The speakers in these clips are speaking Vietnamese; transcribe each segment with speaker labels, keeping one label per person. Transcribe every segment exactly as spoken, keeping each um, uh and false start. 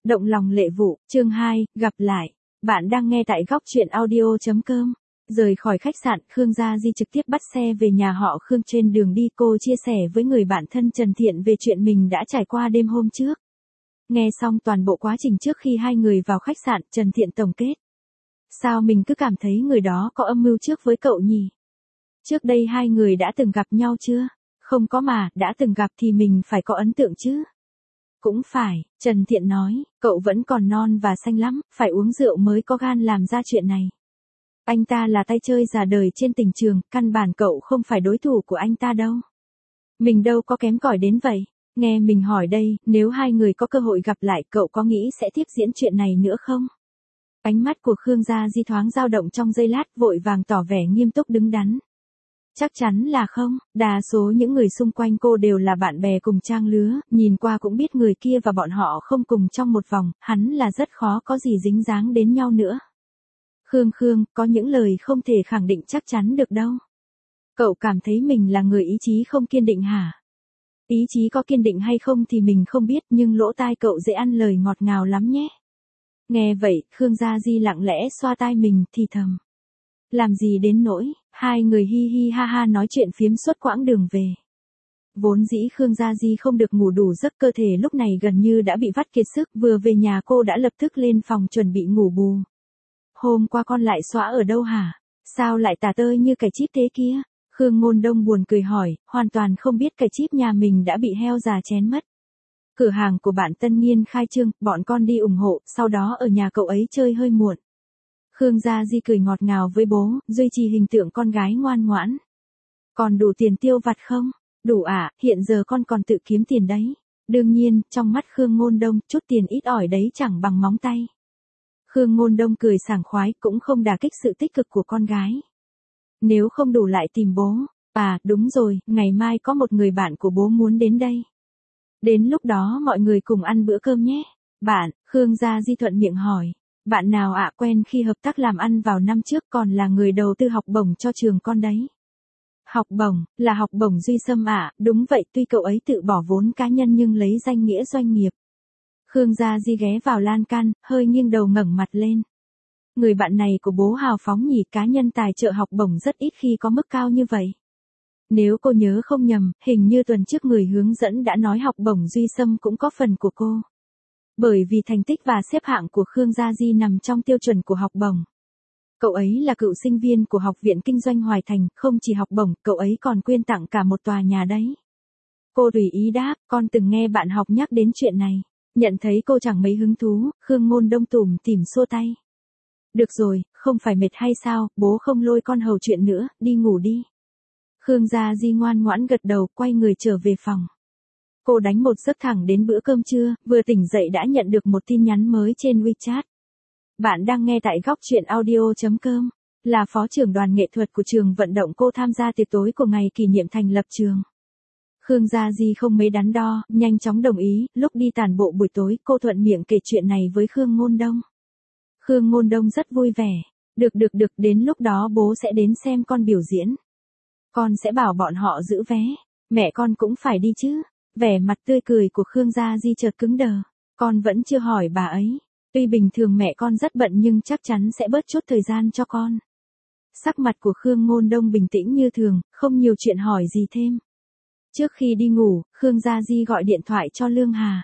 Speaker 1: Động lòng lệ vụ, chương hai, gặp lại. Bạn đang nghe tại góc truyện audio chấm com. Rời khỏi khách sạn, Khương Gia Di trực tiếp bắt xe về nhà họ Khương. Trên đường đi cô chia sẻ với người bạn thân Trần Thiện về chuyện mình đã trải qua đêm hôm trước. Nghe xong toàn bộ quá trình trước khi hai người vào khách sạn, Trần Thiện tổng kết. Sao mình cứ cảm thấy người đó có âm mưu trước với cậu nhỉ? Trước đây hai người đã từng gặp nhau chưa? Không có mà, đã từng gặp thì mình phải có ấn tượng chứ. Cũng phải, Trần Thiện nói, cậu vẫn còn non và xanh lắm, phải uống rượu mới có gan làm ra chuyện này. Anh ta là tay chơi già đời trên tình trường, căn bản cậu không phải đối thủ của anh ta đâu. Mình đâu có kém cỏi đến vậy. Nghe mình hỏi đây, nếu hai người có cơ hội gặp lại, cậu có nghĩ sẽ tiếp diễn chuyện này nữa không? Ánh mắt của Khương Gia Di thoáng dao động trong giây lát, vội vàng tỏ vẻ nghiêm túc đứng đắn. Chắc chắn là không, đa số những người xung quanh cô đều là bạn bè cùng trang lứa, nhìn qua cũng biết người kia và bọn họ không cùng trong một vòng, hắn là rất khó có gì dính dáng đến nhau nữa. Khương Khương, có những lời không thể khẳng định chắc chắn được đâu. Cậu cảm thấy mình là người ý chí không kiên định hả? Ý chí có kiên định hay không thì mình không biết, nhưng lỗ tai cậu dễ ăn lời ngọt ngào lắm nhé. Nghe vậy, Khương Gia Di lặng lẽ xoa tai mình, thì thầm. Làm gì đến nỗi, hai người hi hi ha ha nói chuyện phiếm suốt quãng đường về. Vốn dĩ Khương Gia Di không được ngủ đủ giấc, cơ thể lúc này gần như đã bị vắt kiệt sức, vừa về nhà cô đã lập tức lên phòng chuẩn bị ngủ bù. Hôm qua con lại xóa ở đâu hả? Sao lại tả tơi như cải chip thế kia? Khương Ngôn Đông buồn cười hỏi, hoàn toàn không biết cải chip nhà mình đã bị heo già chén mất. Cửa hàng của bạn Tân Niên khai trương, bọn con đi ủng hộ, sau đó ở nhà cậu ấy chơi hơi muộn. Khương Gia Di cười ngọt ngào với bố, duy trì hình tượng con gái ngoan ngoãn. Còn đủ tiền tiêu vặt không? Đủ ạ, à, hiện giờ con còn tự kiếm tiền đấy. Đương nhiên, trong mắt Khương Ngôn Đông, chút tiền ít ỏi đấy chẳng bằng móng tay. Khương Ngôn Đông cười sảng khoái, cũng không đả kích sự tích cực của con gái. Nếu không đủ lại tìm bố. À, đúng rồi, ngày mai có một người bạn của bố muốn đến đây. Đến lúc đó mọi người cùng ăn bữa cơm nhé. Bạn, Khương Gia Di thuận miệng hỏi. Bạn nào ạ? À, quen khi hợp tác làm ăn vào năm trước, còn là người đầu tư học bổng cho trường con đấy. Học bổng, là học bổng Duy Sâm ạ, à, đúng vậy, tuy cậu ấy tự bỏ vốn cá nhân nhưng lấy danh nghĩa doanh nghiệp. Khương Gia Di ghé vào lan can, hơi nghiêng đầu ngẩng mặt lên. Người bạn này của bố hào phóng nhỉ, cá nhân tài trợ học bổng rất ít khi có mức cao như vậy. Nếu cô nhớ không nhầm, hình như tuần trước người hướng dẫn đã nói học bổng Duy Sâm cũng có phần của cô. Bởi vì thành tích và xếp hạng của Khương Gia Di nằm trong tiêu chuẩn của học bổng. Cậu ấy là cựu sinh viên của Học viện Kinh doanh Hoài Thành, không chỉ học bổng, cậu ấy còn quyên tặng cả một tòa nhà đấy. Cô tùy ý đáp, con từng nghe bạn học nhắc đến chuyện này. Nhận thấy cô chẳng mấy hứng thú, Khương Ngôn Đông tủm tỉm xua tay. Được rồi, không phải mệt hay sao, bố không lôi con hầu chuyện nữa, đi ngủ đi. Khương Gia Di ngoan ngoãn gật đầu, quay người trở về phòng. Cô đánh một giấc thẳng đến bữa cơm trưa, vừa tỉnh dậy đã nhận được một tin nhắn mới trên WeChat. Bạn đang nghe tại góc truyện audio chấm com, là phó trưởng đoàn nghệ thuật của trường vận động cô tham gia tiệc tối của ngày kỷ niệm thành lập trường. Khương Gia Di không mấy đắn đo, nhanh chóng đồng ý, lúc đi tản bộ buổi tối, cô thuận miệng kể chuyện này với Khương Ngôn Đông. Khương Ngôn Đông rất vui vẻ. Được được được, đến lúc đó bố sẽ đến xem con biểu diễn. Con sẽ bảo bọn họ giữ vé, mẹ con cũng phải đi chứ. Vẻ mặt tươi cười của Khương Gia Di chợt cứng đờ. Con vẫn chưa hỏi bà ấy. Tuy bình thường mẹ con rất bận nhưng chắc chắn sẽ bớt chút thời gian cho con. Sắc mặt của Khương Ngôn Đông bình tĩnh như thường, không nhiều chuyện hỏi gì thêm. Trước khi đi ngủ, Khương Gia Di gọi điện thoại cho Lương Hà.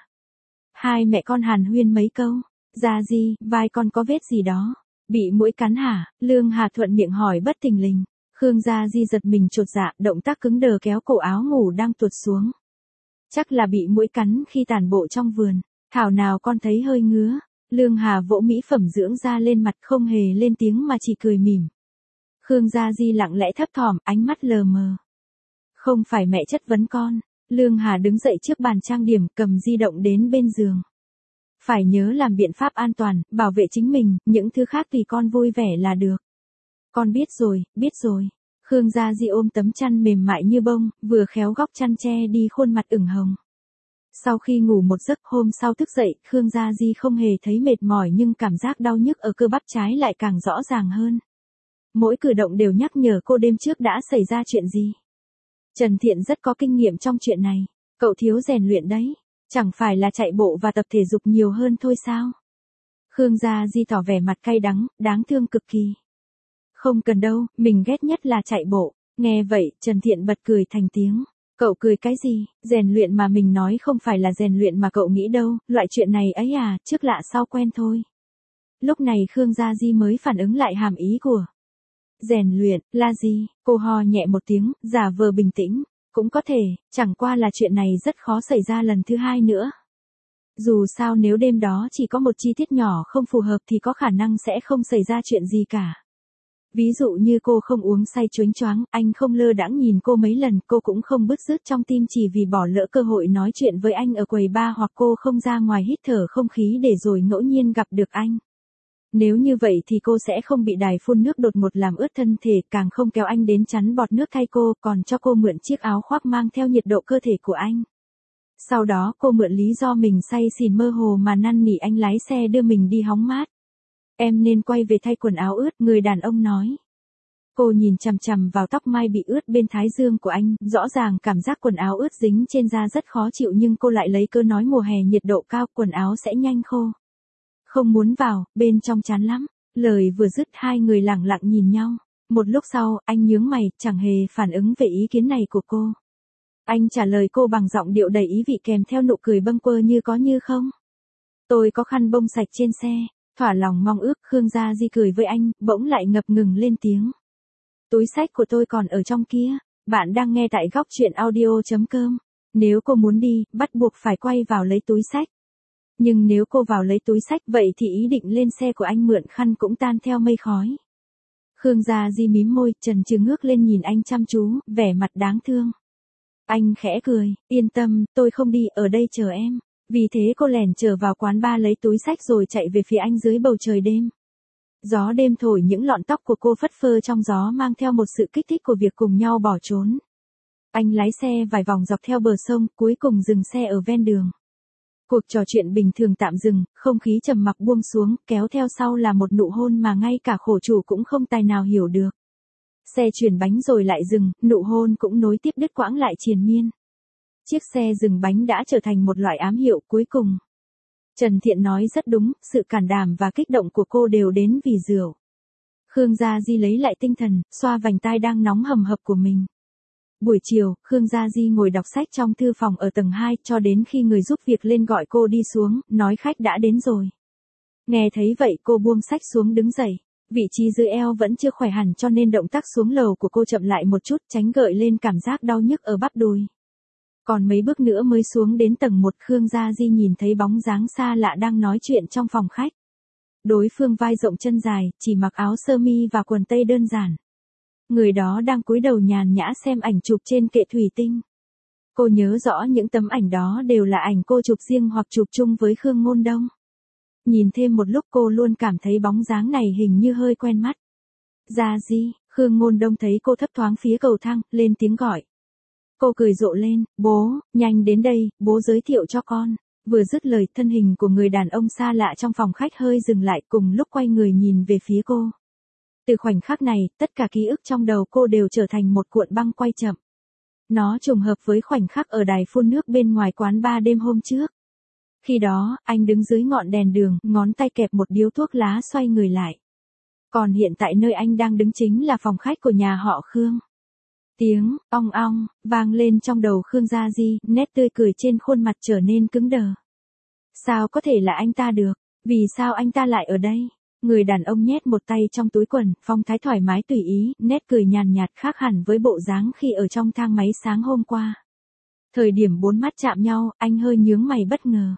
Speaker 1: Hai mẹ con hàn huyên mấy câu. Gia Di, vai con có vết gì đó. Bị muỗi cắn hả? Lương Hà thuận miệng hỏi bất thình lình. Khương Gia Di giật mình chột dạ, động tác cứng đờ kéo cổ áo ngủ đang tuột xuống. Chắc là bị muỗi cắn khi tản bộ trong vườn. Thảo nào con thấy hơi ngứa. Lương Hà vỗ mỹ phẩm dưỡng da lên mặt, không hề lên tiếng mà chỉ cười mỉm. Khương Gia Di lặng lẽ thấp thỏm, ánh mắt lờ mờ. Không phải mẹ chất vấn con. Lương Hà đứng dậy trước bàn trang điểm, cầm di động đến bên giường. Phải nhớ làm biện pháp an toàn, bảo vệ chính mình, những thứ khác thì con vui vẻ là được. Con biết rồi, biết rồi. Khương Gia Di ôm tấm chăn mềm mại như bông, vừa khéo góc chăn che đi khuôn mặt ửng hồng. Sau khi ngủ một giấc, hôm sau thức dậy, Khương Gia Di không hề thấy mệt mỏi nhưng cảm giác đau nhức ở cơ bắp trái lại càng rõ ràng hơn. Mỗi cử động đều nhắc nhở cô đêm trước đã xảy ra chuyện gì. Trần Thiện rất có kinh nghiệm trong chuyện này. Cậu thiếu rèn luyện đấy. Chẳng phải là chạy bộ và tập thể dục nhiều hơn thôi sao? Khương Gia Di tỏ vẻ mặt cay đắng, đáng thương cực kỳ. Không cần đâu, mình ghét nhất là chạy bộ. Nghe vậy, Trần Thiện bật cười thành tiếng. Cậu cười cái gì, rèn luyện mà mình nói không phải là rèn luyện mà cậu nghĩ đâu, loại chuyện này ấy à, trước lạ sau quen thôi. Lúc này Khương Gia Di mới phản ứng lại hàm ý của rèn luyện, là gì, cô ho nhẹ một tiếng, giả vờ bình tĩnh. Cũng có thể, chẳng qua là chuyện này rất khó xảy ra lần thứ hai nữa. Dù sao nếu đêm đó chỉ có một chi tiết nhỏ không phù hợp thì có khả năng sẽ không xảy ra chuyện gì cả. Ví dụ như cô không uống say choáng choáng, anh không lơ đãng nhìn cô mấy lần, cô cũng không bứt rứt trong tim chỉ vì bỏ lỡ cơ hội nói chuyện với anh ở quầy bar, hoặc cô không ra ngoài hít thở không khí để rồi ngẫu nhiên gặp được anh. Nếu như vậy thì cô sẽ không bị đài phun nước đột ngột làm ướt thân thể, càng không kéo anh đến chắn bọt nước thay cô, còn cho cô mượn chiếc áo khoác mang theo nhiệt độ cơ thể của anh. Sau đó cô mượn lý do mình say xỉn mơ hồ mà năn nỉ anh lái xe đưa mình đi hóng mát. Em nên quay về thay quần áo ướt, người đàn ông nói. Cô nhìn chằm chằm vào tóc mai bị ướt bên thái dương của anh, rõ ràng cảm giác quần áo ướt dính trên da rất khó chịu, nhưng cô lại lấy cớ nói mùa hè nhiệt độ cao, quần áo sẽ nhanh khô. Không muốn vào, bên trong chán lắm. Lời vừa dứt hai người lẳng lặng nhìn nhau. Một lúc sau, anh nhướng mày, chẳng hề phản ứng về ý kiến này của cô. Anh trả lời cô bằng giọng điệu đầy ý vị kèm theo nụ cười bâng quơ như có như không. Tôi có khăn bông sạch trên xe. Thỏa lòng mong ước, Khương Gia Di cười với anh, bỗng lại ngập ngừng lên tiếng. Túi xách của tôi còn ở trong kia. Bạn đang nghe tại góc truyện audio chấm com. Nếu cô muốn đi, bắt buộc phải quay vào lấy túi xách. Nhưng nếu cô vào lấy túi xách vậy thì ý định lên xe của anh mượn khăn cũng tan theo mây khói. Khương Gia Di mím môi, chần chừ ngước lên nhìn anh chăm chú, vẻ mặt đáng thương. Anh khẽ cười, yên tâm, tôi không đi, ở đây chờ em. Vì thế cô lẻn trở vào quán bar lấy túi xách rồi chạy về phía anh dưới bầu trời đêm. Gió đêm thổi những lọn tóc của cô phất phơ trong gió, mang theo một sự kích thích của việc cùng nhau bỏ trốn. Anh lái xe vài vòng dọc theo bờ sông, cuối cùng dừng xe ở ven đường. Cuộc trò chuyện bình thường tạm dừng, không khí trầm mặc buông xuống, kéo theo sau là một nụ hôn mà ngay cả khổ chủ cũng không tài nào hiểu được. Xe chuyển bánh rồi lại dừng, nụ hôn cũng nối tiếp đứt quãng lại triền miên. Chiếc xe dừng bánh đã trở thành một loại ám hiệu cuối cùng. Trần Thiện nói rất đúng, sự cản đảm và kích động của cô đều đến vì rượu. Khương Gia Di lấy lại tinh thần, xoa vành tai đang nóng hầm hập của mình. Buổi chiều, Khương Gia Di ngồi đọc sách trong thư phòng ở tầng hai cho đến khi người giúp việc lên gọi cô đi xuống, nói khách đã đến rồi. Nghe thấy vậy cô buông sách xuống đứng dậy. Vị trí dưới eo vẫn chưa khỏe hẳn cho nên động tác xuống lầu của cô chậm lại một chút, tránh gợi lên cảm giác đau nhức ở bắp đùi. Còn mấy bước nữa mới xuống đến tầng một, Khương Gia Di nhìn thấy bóng dáng xa lạ đang nói chuyện trong phòng khách. Đối phương vai rộng chân dài, chỉ mặc áo sơ mi và quần tây đơn giản. Người đó đang cúi đầu nhàn nhã xem ảnh chụp trên kệ thủy tinh. Cô nhớ rõ những tấm ảnh đó đều là ảnh cô chụp riêng hoặc chụp chung với Khương Ngôn Đông. Nhìn thêm một lúc cô luôn cảm thấy bóng dáng này hình như hơi quen mắt. Gia Di, Khương Ngôn Đông thấy cô thấp thoáng phía cầu thang, lên tiếng gọi. Cô cười rộ lên, bố, nhanh đến đây, bố giới thiệu cho con. Vừa dứt lời, thân hình của người đàn ông xa lạ trong phòng khách hơi dừng lại, cùng lúc quay người nhìn về phía cô. Từ khoảnh khắc này, tất cả ký ức trong đầu cô đều trở thành một cuộn băng quay chậm. Nó trùng hợp với khoảnh khắc ở đài phun nước bên ngoài quán bar đêm hôm trước. Khi đó, anh đứng dưới ngọn đèn đường, ngón tay kẹp một điếu thuốc lá xoay người lại. Còn hiện tại nơi anh đang đứng chính là phòng khách của nhà họ Khương. Tiếng ong ong vang lên trong đầu Khương Gia Di, nét tươi cười trên khuôn mặt trở nên cứng đờ. Sao có thể là anh ta được? Vì sao anh ta lại ở đây? Người đàn ông nhét một tay trong túi quần, phong thái thoải mái tùy ý, nét cười nhàn nhạt khác hẳn với bộ dáng khi ở trong thang máy sáng hôm qua. Thời điểm bốn mắt chạm nhau, anh hơi nhướng mày bất ngờ.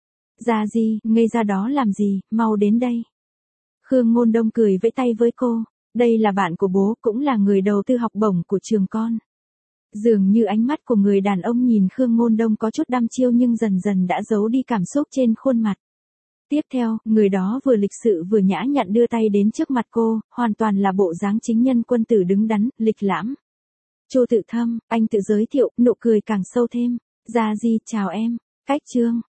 Speaker 1: Gia Di, ngây ra đó làm gì, mau đến đây. Khương Ngôn Đông cười vẫy tay với cô. Đây là bạn của bố, cũng là người đầu tư học bổng của trường con. Dường như ánh mắt của người đàn ông nhìn Khương Ngôn Đông có chút đăm chiêu nhưng dần dần đã giấu đi cảm xúc trên khuôn mặt. Tiếp theo, người đó vừa lịch sự vừa nhã nhặn đưa tay đến trước mặt cô, hoàn toàn là bộ dáng chính nhân quân tử đứng đắn, lịch lãm. Chu Tự Thâm, anh tự giới thiệu, nụ cười càng sâu thêm. Gia Di, chào em. Cách chương.